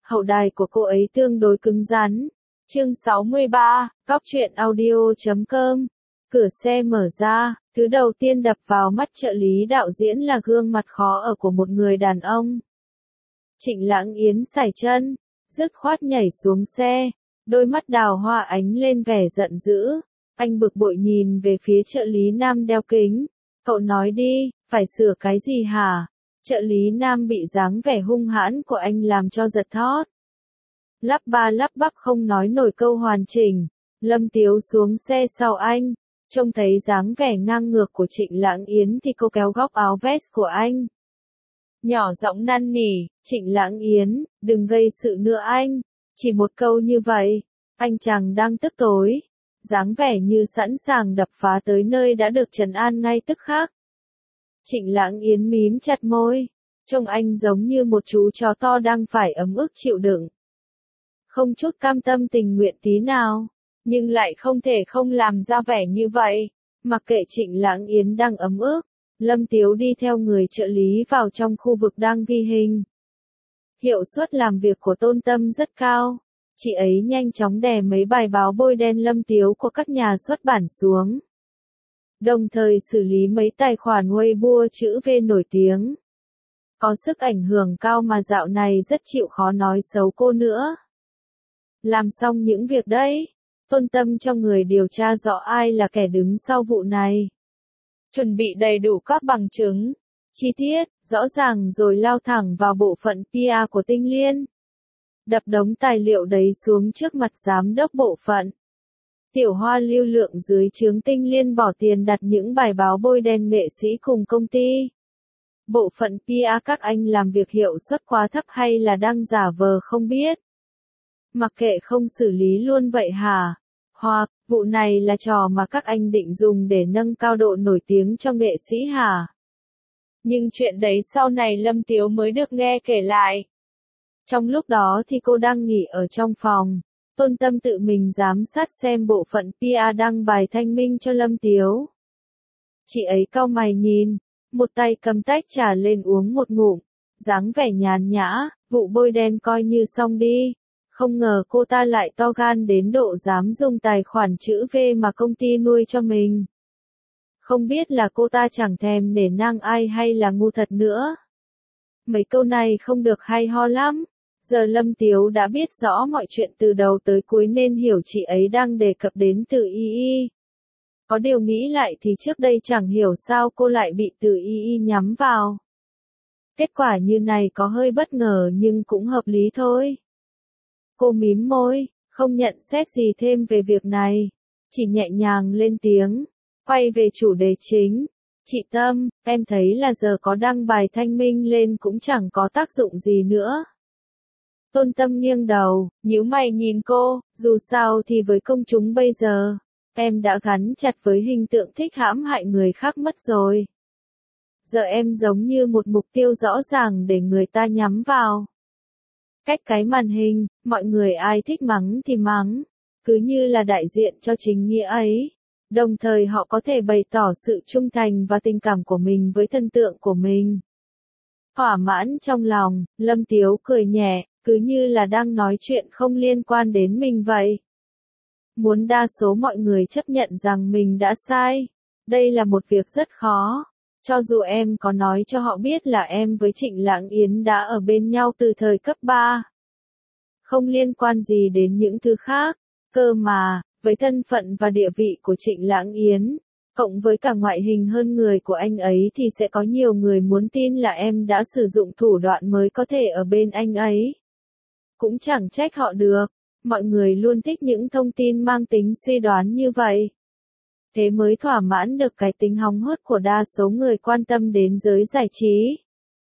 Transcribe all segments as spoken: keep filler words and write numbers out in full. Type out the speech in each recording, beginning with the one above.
hậu đài của cô ấy tương đối cứng rắn. Chương sáu mươi ba, Cóc truyện audio chấm com. Cửa xe mở ra, thứ đầu tiên đập vào mắt trợ lý đạo diễn là gương mặt khó ở của một người đàn ông. Trịnh Lãng Yến sải chân, dứt khoát nhảy xuống xe, đôi mắt đào hoa ánh lên vẻ giận dữ. Anh bực bội nhìn về phía trợ lý nam đeo kính. Cậu nói đi, phải sửa cái gì hả? Trợ lý nam bị dáng vẻ hung hãn của anh làm cho giật thót. Lắp ba lắp bắp không nói nổi câu hoàn chỉnh. Lâm Tiếu xuống xe sau anh. Trông thấy dáng vẻ ngang ngược của Trịnh Lãng Yến thì cô kéo góc áo vest của anh. Nhỏ giọng năn nỉ, Trịnh Lãng Yến, đừng gây sự nữa anh. Chỉ một câu như vậy, anh chàng đang tức tối. Dáng vẻ như sẵn sàng đập phá tới nơi đã được trấn an ngay tức khắc. Trịnh Lãng Yến mím chặt môi, trông anh giống như một chú chó to đang phải ấm ức chịu đựng. Không chút cam tâm tình nguyện tí nào, nhưng lại không thể không làm ra vẻ như vậy. Mặc kệ Trịnh Lãng Yến đang ấm ức, Lâm Tiếu đi theo người trợ lý vào trong khu vực đang ghi hình. Hiệu suất làm việc của Tôn Tâm rất cao. Chị ấy nhanh chóng đè mấy bài báo bôi đen Lâm Tiếu của các nhà xuất bản xuống. Đồng thời xử lý mấy tài khoản Weibo chữ V nổi tiếng. Có sức ảnh hưởng cao mà dạo này rất chịu khó nói xấu cô nữa. Làm xong những việc đấy, Tôn Tâm cho người điều tra rõ ai là kẻ đứng sau vụ này. Chuẩn bị đầy đủ các bằng chứng, chi tiết, rõ ràng rồi lao thẳng vào bộ phận pê e của Tinh Liên. Đập đống tài liệu đấy xuống trước mặt giám đốc bộ phận. Tiểu Hoa lưu lượng dưới trướng Tinh Liên bỏ tiền đặt những bài báo bôi đen nghệ sĩ cùng công ty. Bộ phận pê e các anh làm việc hiệu suất quá thấp hay là đang giả vờ không biết. Mặc kệ không xử lý luôn vậy hả? Hoặc, vụ này là trò mà các anh định dùng để nâng cao độ nổi tiếng cho nghệ sĩ hả? Nhưng chuyện đấy sau này Lâm Tiếu mới được nghe kể lại. Trong lúc đó thì cô đang nghỉ ở trong phòng. Tôn Tâm tự mình giám sát xem bộ phận pê e đăng bài thanh minh cho Lâm Tiếu. Chị ấy cau mày nhìn, một tay cầm tách trà lên uống một ngụm, dáng vẻ nhàn nhã, vụ bôi đen coi như xong đi. Không ngờ cô ta lại to gan đến độ dám dùng tài khoản chữ V mà công ty nuôi cho mình. Không biết là cô ta chẳng thèm nể nang ai hay là ngu thật nữa. Mấy câu này không được hay ho lắm. Giờ Lâm Tiếu đã biết rõ mọi chuyện từ đầu tới cuối nên hiểu chị ấy đang đề cập đến Từ Y Y. Có điều nghĩ lại thì trước đây chẳng hiểu sao cô lại bị Từ Y Y nhắm vào. Kết quả như này có hơi bất ngờ nhưng cũng hợp lý thôi. Cô mím môi, không nhận xét gì thêm về việc này, chỉ nhẹ nhàng lên tiếng, quay về chủ đề chính. Chị Tâm, em thấy là giờ có đăng bài thanh minh lên cũng chẳng có tác dụng gì nữa. Tôn Tâm nghiêng đầu, nhíu mày nhìn cô, dù sao thì với công chúng bây giờ, em đã gắn chặt với hình tượng thích hãm hại người khác mất rồi. Giờ em giống như một mục tiêu rõ ràng để người ta nhắm vào. Cách cái màn hình, mọi người ai thích mắng thì mắng, cứ như là đại diện cho chính nghĩa ấy. Đồng thời họ có thể bày tỏ sự trung thành và tình cảm của mình với thần tượng của mình. Thỏa mãn trong lòng, Lâm Tiếu cười nhẹ, cứ như là đang nói chuyện không liên quan đến mình vậy. Muốn đa số mọi người chấp nhận rằng mình đã sai, đây là một việc rất khó. Cho dù em có nói cho họ biết là em với Trịnh Lãng Yến đã ở bên nhau từ thời cấp ba. Không liên quan gì đến những thứ khác, cơ mà, với thân phận và địa vị của Trịnh Lãng Yến, cộng với cả ngoại hình hơn người của anh ấy thì sẽ có nhiều người muốn tin là em đã sử dụng thủ đoạn mới có thể ở bên anh ấy. Cũng chẳng trách họ được, mọi người luôn thích những thông tin mang tính suy đoán như vậy. Thế mới thỏa mãn được cái tính hóng hớt của đa số người quan tâm đến giới giải trí.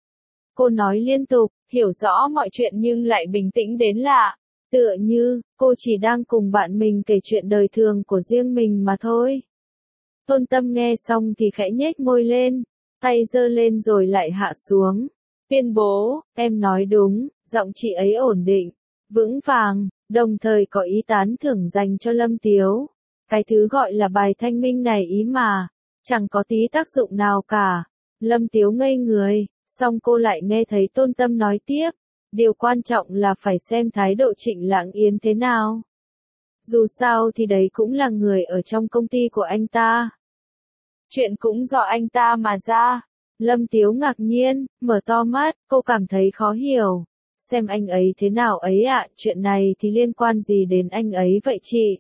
Cô nói liên tục, hiểu rõ mọi chuyện nhưng lại bình tĩnh đến lạ. Tựa như, cô chỉ đang cùng bạn mình kể chuyện đời thường của riêng mình mà thôi. Tôn Tâm nghe xong thì khẽ nhếch môi lên, tay giơ lên rồi lại hạ xuống. Tuyên bố, em nói đúng, giọng chị ấy ổn định, vững vàng, đồng thời có ý tán thưởng dành cho Lâm Tiếu. Cái thứ gọi là bài thanh minh này ý mà, chẳng có tí tác dụng nào cả. Lâm Tiếu ngây người, xong cô lại nghe thấy Tôn Tâm nói tiếp. Điều quan trọng là phải xem thái độ Trịnh Lãng Yến thế nào. Dù sao thì đấy cũng là người ở trong công ty của anh ta. Chuyện cũng do anh ta mà ra. Lâm Tiếu ngạc nhiên, mở to mắt, cô cảm thấy khó hiểu. Xem anh ấy thế nào ấy ạ, chuyện này thì liên quan gì đến anh ấy vậy chị?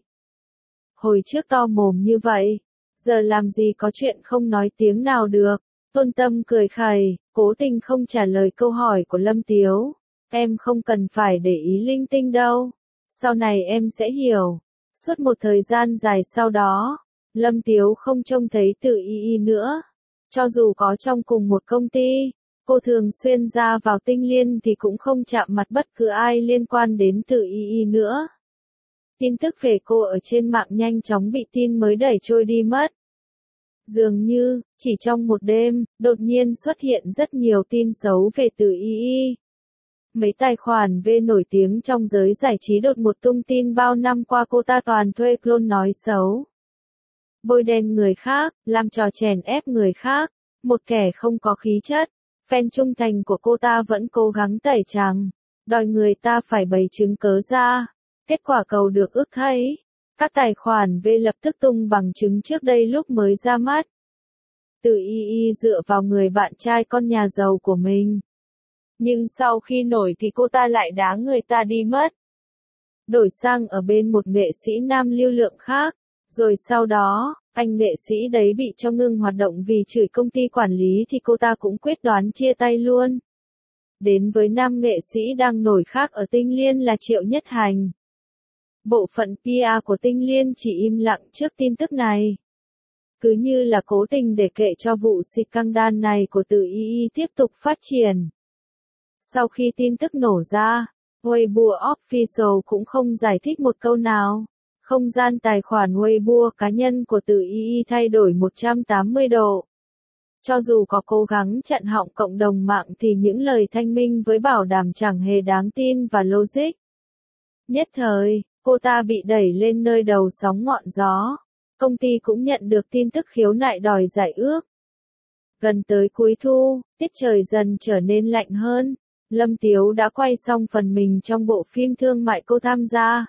Hồi trước to mồm như vậy, giờ làm gì có chuyện không nói tiếng nào được. Tôn Tâm cười khẩy, cố tình không trả lời câu hỏi của Lâm Tiếu. Em không cần phải để ý linh tinh đâu. Sau này em sẽ hiểu. Suốt một thời gian dài sau đó, Lâm Tiếu không trông thấy Từ Y Y nữa. Cho dù có trong cùng một công ty, cô thường xuyên ra vào Tinh Liên thì cũng không chạm mặt bất cứ ai liên quan đến Từ Y Y nữa. Tin tức về cô ở trên mạng nhanh chóng bị tin mới đẩy trôi đi mất. Dường như, chỉ trong một đêm, đột nhiên xuất hiện rất nhiều tin xấu về Từ Y Y. Mấy tài khoản V nổi tiếng trong giới giải trí đột ngột tung tin bao năm qua cô ta toàn thuê clone nói xấu. Bôi đen người khác, làm trò chèn ép người khác, một kẻ không có khí chất. Fan trung thành của cô ta vẫn cố gắng tẩy trắng, đòi người ta phải bày chứng cớ ra. Kết quả cầu được ước thấy. Các tài khoản V lập tức tung bằng chứng trước đây lúc mới ra mắt. Từ Y Y dựa vào người bạn trai con nhà giàu của mình. Nhưng sau khi nổi thì cô ta lại đá người ta đi mất. Đổi sang ở bên một nghệ sĩ nam lưu lượng khác. Rồi sau đó, anh nghệ sĩ đấy bị cho ngưng hoạt động vì chửi công ty quản lý thì cô ta cũng quyết đoán chia tay luôn. Đến với nam nghệ sĩ đang nổi khác ở Tinh Liên là Triệu Nhất Hành. Bộ phận pê e rờ của Tinh Liên chỉ im lặng trước tin tức này. Cứ như là cố tình để kệ cho vụ scandal này của Từ Y Y tiếp tục phát triển. Sau khi tin tức nổ ra, Weibo Official cũng không giải thích một câu nào. Không gian tài khoản Weibo cá nhân của Từ Y Y thay đổi một trăm tám mươi độ. Cho dù có cố gắng chặn họng cộng đồng mạng thì những lời thanh minh với bảo đảm chẳng hề đáng tin và logic. Nhất thời, cô ta bị đẩy lên nơi đầu sóng ngọn gió. Công ty cũng nhận được tin tức khiếu nại đòi giải ước. Gần tới cuối thu, tiết trời dần trở nên lạnh hơn. Lâm Tiếu đã quay xong phần mình trong bộ phim thương mại cô tham gia.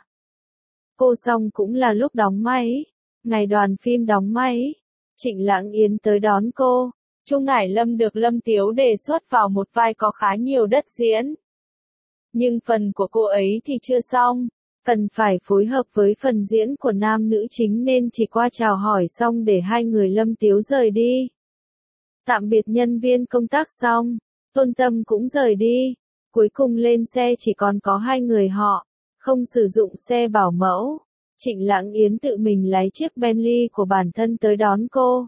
Cô xong cũng là lúc đóng máy. Ngày đoàn phim đóng máy, Trịnh Lãng Yến tới đón cô. Trung Ngải Lâm được Lâm Tiếu đề xuất vào một vai có khá nhiều đất diễn. Nhưng phần của cô ấy thì chưa xong. Cần phải phối hợp với phần diễn của nam nữ chính nên chỉ qua chào hỏi xong để hai người Lâm Tiếu rời đi. Tạm biệt nhân viên công tác xong, Tôn Tâm cũng rời đi. Cuối cùng lên xe chỉ còn có hai người họ, không sử dụng xe bảo mẫu. Trịnh Lãng Yến tự mình lái chiếc Bentley của bản thân tới đón cô.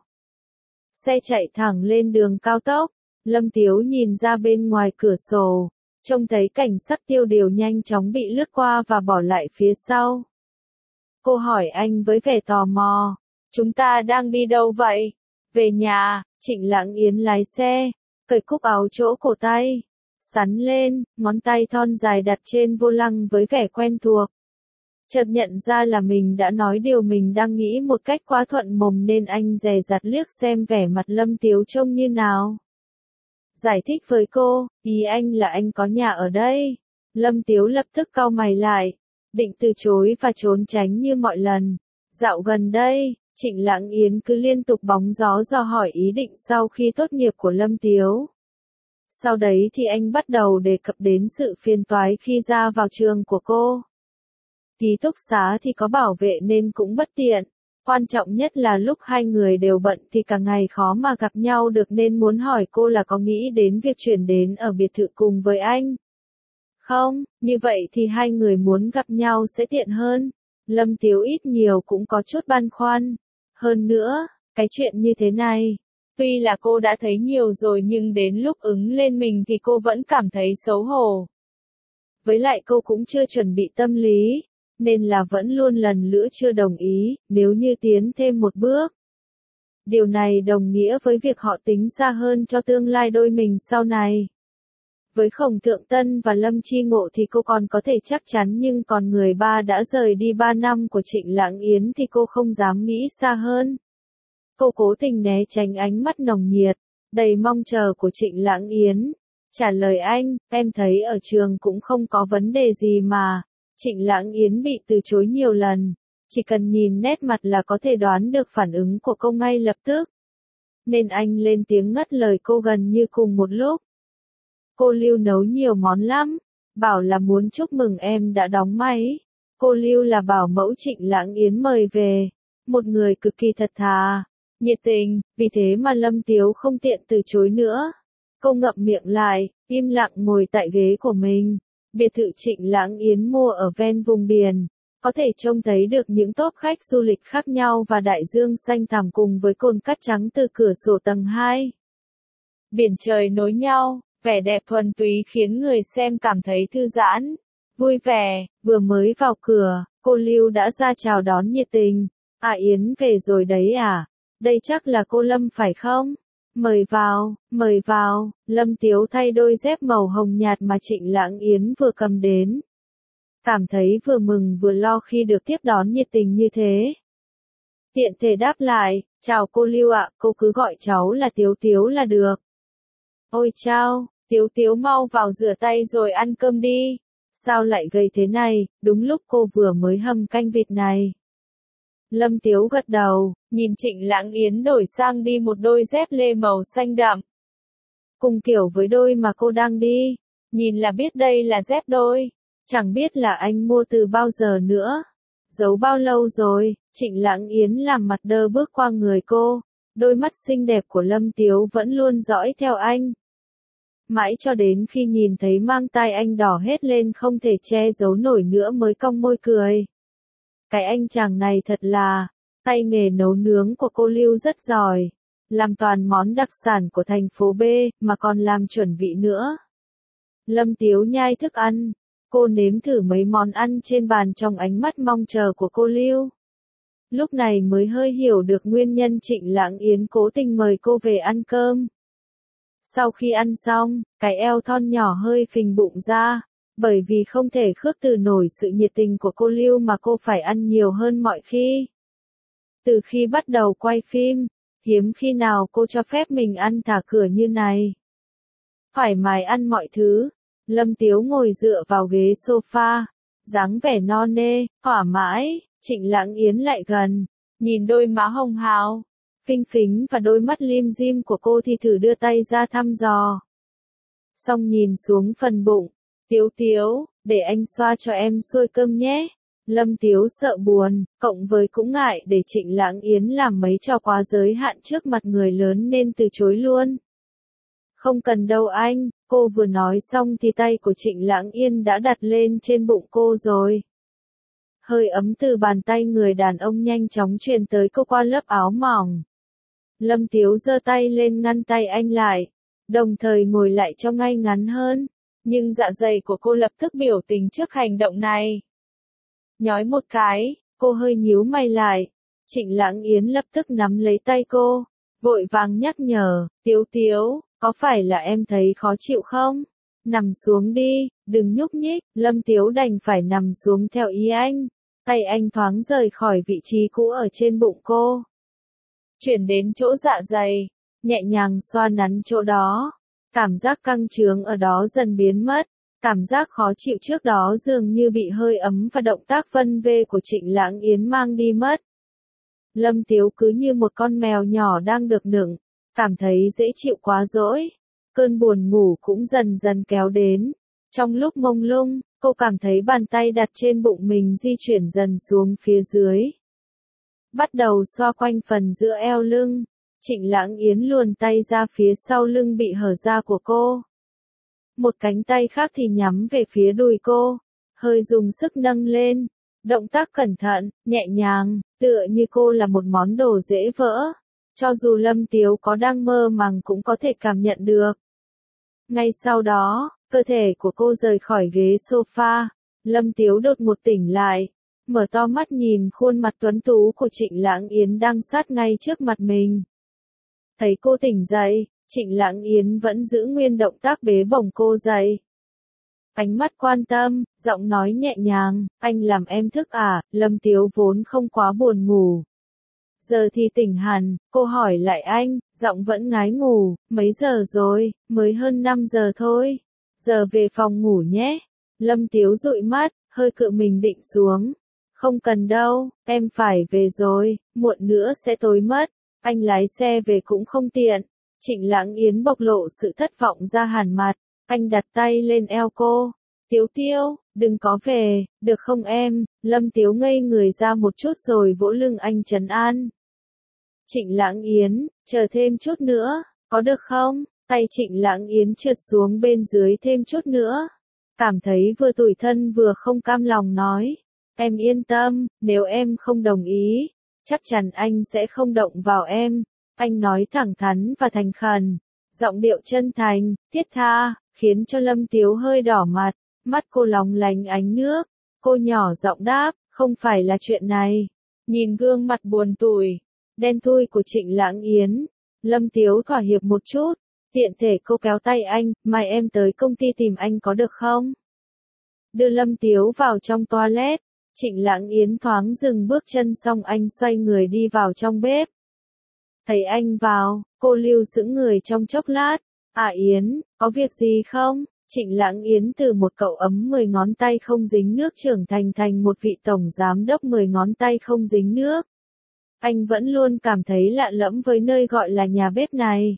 Xe chạy thẳng lên đường cao tốc, Lâm Tiếu nhìn ra bên ngoài cửa sổ, trông thấy cảnh sắc tiêu điều nhanh chóng bị lướt qua và bỏ lại phía sau. Cô hỏi anh với vẻ tò mò, chúng ta đang đi đâu vậy? Về nhà. Trịnh Lãng Yến lái xe, cởi cúc áo chỗ cổ tay, sắn lên, ngón tay thon dài đặt trên vô lăng với vẻ quen thuộc. Chợt nhận ra là mình đã nói điều mình đang nghĩ một cách quá thuận mồm nên anh dè dặt liếc xem vẻ mặt Lâm Tiếu trông như nào. Giải thích với cô, ý anh là anh có nhà ở đây. Lâm Tiếu lập tức cau mày lại, định từ chối và trốn tránh như mọi lần. Dạo gần đây, Trịnh Lãng Yến cứ liên tục bóng gió dò hỏi ý định sau khi tốt nghiệp của Lâm Tiếu. Sau đấy thì anh bắt đầu đề cập đến sự phiền toái khi ra vào trường của cô. Ký túc xá thì có bảo vệ nên cũng bất tiện. Quan trọng nhất là lúc hai người đều bận thì cả ngày khó mà gặp nhau được nên muốn hỏi cô là có nghĩ đến việc chuyển đến ở biệt thự cùng với anh. Không, như vậy thì hai người muốn gặp nhau sẽ tiện hơn. Lâm Tiếu ít nhiều cũng có chút băn khoăn. Hơn nữa, cái chuyện như thế này, tuy là cô đã thấy nhiều rồi nhưng đến lúc ứng lên mình thì cô vẫn cảm thấy xấu hổ. Với lại cô cũng chưa chuẩn bị tâm lý, nên là vẫn luôn lần nữa chưa đồng ý, nếu như tiến thêm một bước. Điều này đồng nghĩa với việc họ tính xa hơn cho tương lai đôi mình sau này. Với Khổng Thượng Tân và Lâm Chi Ngộ thì cô còn có thể chắc chắn nhưng còn người ba đã rời đi ba năm của Trịnh Lãng Yến thì cô không dám nghĩ xa hơn. Cô cố tình né tránh ánh mắt nồng nhiệt, đầy mong chờ của Trịnh Lãng Yến. trả lời anh, em thấy ở trường cũng không có vấn đề gì mà. Trịnh Lãng Yến bị từ chối nhiều lần, chỉ cần nhìn nét mặt là có thể đoán được phản ứng của cô ngay lập tức. Nên anh lên tiếng ngắt lời cô gần như cùng một lúc. Cô Lưu nấu nhiều món lắm, bảo là muốn chúc mừng em đã đóng máy. Cô Lưu là bảo mẫu Trịnh Lãng Yến mời về, một người cực kỳ thật thà, nhiệt tình, vì thế mà Lâm Tiếu không tiện từ chối nữa. Cô ngậm miệng lại, im lặng ngồi tại ghế của mình. Biệt thự Trịnh Lãng Yến mua ở ven vùng biển, có thể trông thấy được những tốp khách du lịch khác nhau và đại dương xanh thẳm cùng với cồn cát trắng từ cửa sổ tầng hai. Biển trời nối nhau, vẻ đẹp thuần túy khiến người xem cảm thấy thư giãn, vui vẻ. Vừa mới vào cửa, cô Lưu đã ra chào đón nhiệt tình. À Yến về rồi đấy à? Đây chắc là cô Lâm phải không? Mời vào, mời vào. Lâm Tiếu thay đôi dép màu hồng nhạt mà Trịnh Lãng Yến vừa cầm đến. Cảm thấy vừa mừng vừa lo khi được tiếp đón nhiệt tình như thế. Tiện thể đáp lại, chào cô Lưu ạ, cô cứ gọi cháu là Tiếu Tiếu là được. Ôi chao, Tiếu Tiếu mau vào rửa tay rồi ăn cơm đi. Sao lại gầy thế này, đúng lúc cô vừa mới hầm canh vịt này. Lâm Tiếu gật đầu, nhìn Trịnh Lãng Yến đổi sang đi một đôi dép lê màu xanh đậm. Cùng kiểu với đôi mà cô đang đi, nhìn là biết đây là dép đôi. Chẳng biết là anh mua từ bao giờ nữa. Giấu bao lâu rồi. Trịnh Lãng Yến làm mặt đơ bước qua người cô. Đôi mắt xinh đẹp của Lâm Tiếu vẫn luôn dõi theo anh. Mãi cho đến khi nhìn thấy mang tai anh đỏ hết lên không thể che giấu nổi nữa mới cong môi cười. Cái anh chàng này thật là, tay nghề nấu nướng của cô Lưu rất giỏi. Làm toàn món đặc sản của thành phố B, mà còn làm chuẩn vị nữa. Lâm Tiếu nhai thức ăn. Cô nếm thử mấy món ăn trên bàn trong ánh mắt mong chờ của cô Lưu. Lúc này mới hơi hiểu được nguyên nhân Trịnh Lãng Yến cố tình mời cô về ăn cơm. Sau khi ăn xong, cái eo thon nhỏ hơi phình bụng ra, bởi vì không thể khước từ nổi sự nhiệt tình của cô Lưu mà cô phải ăn nhiều hơn mọi khi. Từ khi bắt đầu quay phim, hiếm khi nào cô cho phép mình ăn thả cửa như này. Thoải mái ăn mọi thứ. Lâm Tiếu ngồi dựa vào ghế sofa, dáng vẻ no nê, thỏa mãi. Trịnh Lãng Yến lại gần, nhìn đôi má hồng hào, phinh phính và đôi mắt lim dim của cô thì thử đưa tay ra thăm dò. Xong nhìn xuống phần bụng, Tiếu Tiếu, để anh xoa cho em xuôi cơm nhé. Lâm Tiếu sợ buồn, cộng với cũng ngại để Trịnh Lãng Yến làm mấy trò quá giới hạn trước mặt người lớn nên từ chối luôn. Không cần đâu anh, cô vừa nói xong thì tay của Trịnh Lãng Yến đã đặt lên trên bụng cô rồi. Hơi ấm từ bàn tay người đàn ông nhanh chóng truyền tới cô qua lớp áo mỏng. Lâm Tiếu giơ tay lên ngăn tay anh lại, đồng thời ngồi lại cho ngay ngắn hơn. Nhưng dạ dày của cô lập tức biểu tình trước hành động này. Nhói một cái, cô hơi nhíu mày lại. Trịnh Lãng Yến lập tức nắm lấy tay cô, vội vàng nhắc nhở, Tiếu Tiếu, có phải là em thấy khó chịu không? Nằm xuống đi, đừng nhúc nhích. Lâm Tiếu đành phải nằm xuống theo ý anh. Tay anh thoáng rời khỏi vị trí cũ ở trên bụng cô, chuyển đến chỗ dạ dày, nhẹ nhàng xoa nắn chỗ đó. Cảm giác căng trướng ở đó dần biến mất, cảm giác khó chịu trước đó dường như bị hơi ấm và động tác vân vê của Trịnh Lãng Yến mang đi mất. Lâm Tiếu cứ như một con mèo nhỏ đang được nựng, cảm thấy dễ chịu quá dỗi. Cơn buồn ngủ cũng dần dần kéo đến. Trong lúc mông lung, cô cảm thấy bàn tay đặt trên bụng mình di chuyển dần xuống phía dưới. Bắt đầu xoa quanh phần giữa eo lưng. Trịnh Lãng Yến luồn tay ra phía sau lưng bị hở ra của cô. Một cánh tay khác thì nhắm về phía đùi cô, hơi dùng sức nâng lên. Động tác cẩn thận, nhẹ nhàng, tựa như cô là một món đồ dễ vỡ. Cho dù Lâm Tiếu có đang mơ màng cũng có thể cảm nhận được. Ngay sau đó, cơ thể của cô rời khỏi ghế sofa. Lâm Tiếu đột ngột tỉnh lại, mở to mắt nhìn khuôn mặt tuấn tú của Trịnh Lãng Yến đang sát ngay trước mặt mình. Thấy cô tỉnh dậy, Trịnh Lãng Yến vẫn giữ nguyên động tác bế bổng cô dậy. Ánh mắt quan tâm, giọng nói nhẹ nhàng, anh làm em thức à? Lâm Tiếu vốn không quá buồn ngủ. giờ thì tỉnh hẳn, cô hỏi lại anh, giọng vẫn ngái ngủ, mấy giờ rồi, mới hơn năm giờ thôi, giờ về phòng ngủ nhé. Lâm Tiếu dụi mắt, hơi cựa mình định xuống. Không cần đâu, em phải về rồi, muộn nữa sẽ tối mất, anh lái xe về cũng không tiện. Trịnh Lãng Yến bộc lộ sự thất vọng ra hẳn mặt, anh đặt tay lên eo cô. Tiếu Tiếu, đừng có về, được không em? Lâm Tiếu ngây người ra một chút rồi vỗ lưng anh trấn an. Trịnh Lãng Yến, chờ thêm chút nữa, có được không? Tay Trịnh Lãng Yến trượt xuống bên dưới thêm chút nữa. Cảm thấy vừa tủi thân vừa không cam lòng nói. Em yên tâm, nếu em không đồng ý, chắc chắn anh sẽ không động vào em. Anh nói thẳng thắn và thành khẩn, giọng điệu chân thành, thiết tha, khiến cho Lâm Tiếu hơi đỏ mặt, mắt cô lóng lánh ánh nước. Cô nhỏ giọng đáp, không phải là chuyện này. Nhìn gương mặt buồn tủi, đen thui của Trịnh Lãng Yến, Lâm Tiếu thỏa hiệp một chút, tiện thể cô kéo tay anh, mai em tới công ty tìm anh có được không? Đưa Lâm Tiếu vào trong toilet, Trịnh Lãng Yến thoáng dừng bước chân xong anh xoay người đi vào trong bếp. Thấy anh vào, cô lưu giữ người trong chốc lát. À Yến, có việc gì không? Trịnh Lãng Yến từ một cậu ấm mười ngón tay không dính nước trưởng thành thành một vị tổng giám đốc mười ngón tay không dính nước. Anh vẫn luôn cảm thấy lạ lẫm với nơi gọi là nhà bếp này.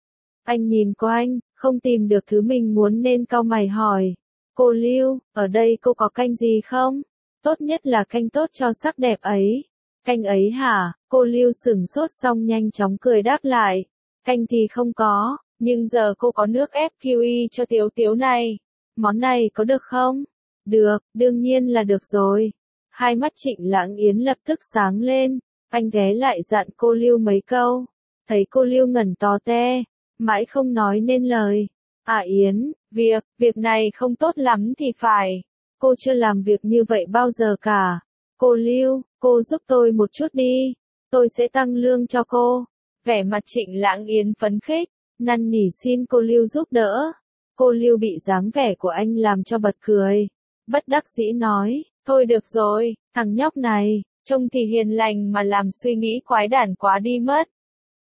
Anh nhìn quanh, không tìm được thứ mình muốn nên cau mày hỏi. Cô Lưu, ở đây cô có canh gì không? Tốt nhất là canh tốt cho sắc đẹp ấy. Canh ấy hả? Cô Lưu sửng sốt xong nhanh chóng cười đáp lại. Canh thì không có, nhưng giờ cô có nước ép kiwi cho Tiếu Tiếu này. Món này có được không? Được, đương nhiên là được rồi. Hai mắt Trịnh Lãng Yến lập tức sáng lên. Anh ghé lại dặn cô Lưu mấy câu. Thấy cô Lưu ngẩn to te, mãi không nói nên lời. À Yến, việc, việc này không tốt lắm thì phải. Cô chưa làm việc như vậy bao giờ cả. Cô Lưu, cô giúp tôi một chút đi. Tôi sẽ tăng lương cho cô. Vẻ mặt Trịnh Lãng Yến phấn khích, năn nỉ xin cô Lưu giúp đỡ. Cô Lưu bị dáng vẻ của anh làm cho bật cười. Bất đắc dĩ nói, thôi được rồi, thằng nhóc này, trông thì hiền lành mà làm suy nghĩ quái đản quá đi mất.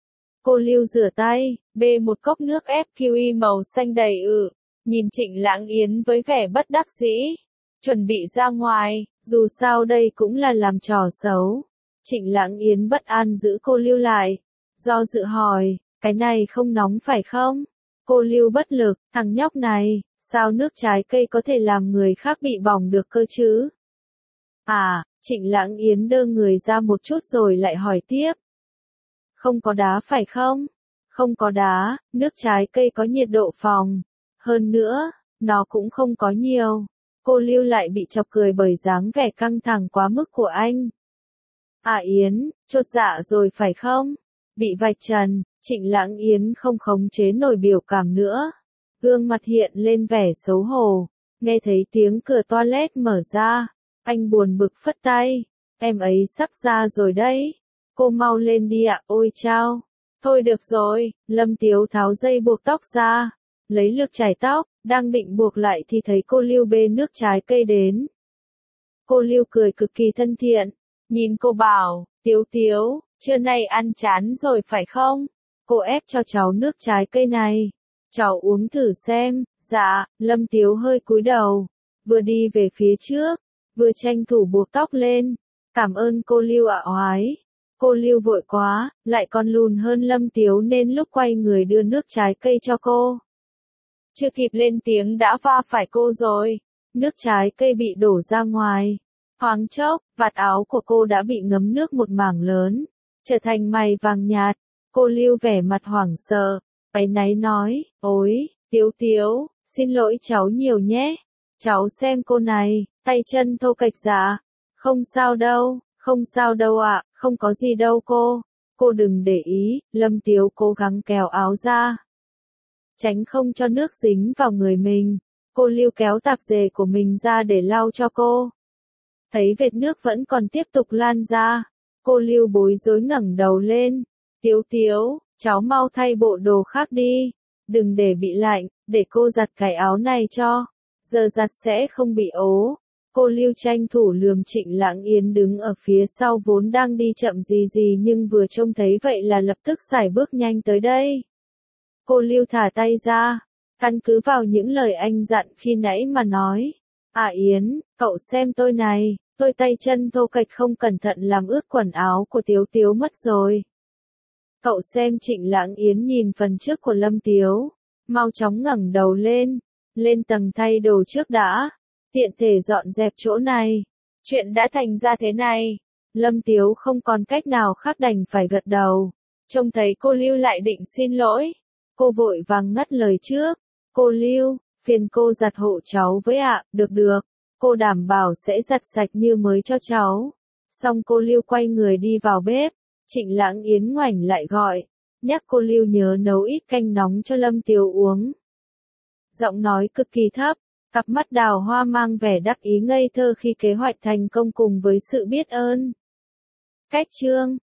Cô Lưu rửa tay, bê một cốc nước ép kiwi màu xanh đầy ự, nhìn Trịnh Lãng Yến với vẻ bất đắc dĩ. Chuẩn bị ra ngoài, dù sao đây cũng là làm trò xấu. Trịnh Lãng Yến bất an giữ cô Lưu lại. Do dự hỏi, cái này không nóng phải không? Cô Lưu bất lực, thằng nhóc này, sao nước trái cây có thể làm người khác bị bỏng được cơ chứ? À, Trịnh Lãng Yến đơ người ra một chút rồi lại hỏi tiếp. Không có đá phải không? Không có đá, nước trái cây có nhiệt độ phòng. Hơn nữa, nó cũng không có nhiều. Cô Lưu lại bị chọc cười bởi dáng vẻ căng thẳng quá mức của anh. À Yến, chột dạ rồi phải không? Bị vạch trần, Trịnh Lãng Yến không khống chế nổi biểu cảm nữa. Gương mặt hiện lên vẻ xấu hổ. Nghe thấy tiếng cửa toilet mở ra, anh buồn bực phất tay. Em ấy sắp ra rồi đấy. Cô mau lên đi ạ, ôi chao. Thôi được rồi, Lâm Tiếu tháo dây buộc tóc ra. Lấy lược chải tóc, đang định buộc lại thì thấy cô Lưu bê nước trái cây đến. Cô Lưu cười cực kỳ thân thiện. Nhìn cô bảo, Tiếu Tiếu, trưa nay ăn chán rồi phải không? Cô ép cho cháu nước trái cây này. Cháu uống thử xem. Dạ, Lâm Tiếu hơi cúi đầu. Vừa đi về phía trước, vừa tranh thủ buộc tóc lên. Cảm ơn cô Lưu ạ oái. Cô Lưu vội quá, lại còn lùn hơn Lâm Tiếu nên lúc quay người đưa nước trái cây cho cô. Chưa kịp lên tiếng đã va phải cô rồi. Nước trái cây bị đổ ra ngoài. Thoáng chốc, vạt áo của cô đã bị ngấm nước một mảng lớn, trở thành mày vàng nhạt. Cô Lưu vẻ mặt hoảng sợ, áy náy nói, ôi, Tiếu Tiếu, xin lỗi cháu nhiều nhé. Cháu xem cô này, tay chân thô kệch dạ. Không sao đâu, không sao đâu ạ, không có gì đâu cô. Cô đừng để ý, Lâm Tiếu cố gắng kéo áo ra. Tránh không cho nước dính vào người mình. Cô Lưu kéo tạp dề của mình ra để lau cho cô. Thấy vệt nước vẫn còn tiếp tục lan ra. Cô Lưu bối rối ngẩng đầu lên. Tiếu Tiếu, cháu mau thay bộ đồ khác đi. Đừng để bị lạnh, để cô giặt cái áo này cho. Giờ giặt sẽ không bị ố. Cô Lưu tranh thủ lườm Trịnh Lãng Yến đứng ở phía sau vốn đang đi chậm gì gì nhưng vừa trông thấy vậy là lập tức sải bước nhanh tới đây. Cô Lưu thả tay ra, căn cứ vào những lời anh dặn khi nãy mà nói. À Yến, cậu xem tôi này, tôi tay chân thô kệch không cẩn thận làm ướt quần áo của Tiếu Tiếu mất rồi. Cậu xem. Trịnh Lãng Yến nhìn phần trước của Lâm Tiếu, mau chóng ngẩng đầu lên, lên tầng thay đồ trước đã, tiện thể dọn dẹp chỗ này. Chuyện đã thành ra thế này. Lâm Tiếu không còn cách nào khác đành phải gật đầu. Trông thấy cô Lưu lại định xin lỗi, cô vội vàng ngắt lời trước. Cô Lưu, phiền cô giặt hộ cháu với ạ. Được được, cô đảm bảo sẽ giặt sạch như mới cho cháu. Xong cô Lưu quay người đi vào bếp. Trịnh Lãng Yến ngoảnh lại gọi, nhắc cô Lưu nhớ nấu ít canh nóng cho Lâm Tiếu uống. Giọng nói cực kỳ thấp, cặp mắt đào hoa mang vẻ đắc ý ngây thơ khi kế hoạch thành công cùng với sự biết ơn. Cách chương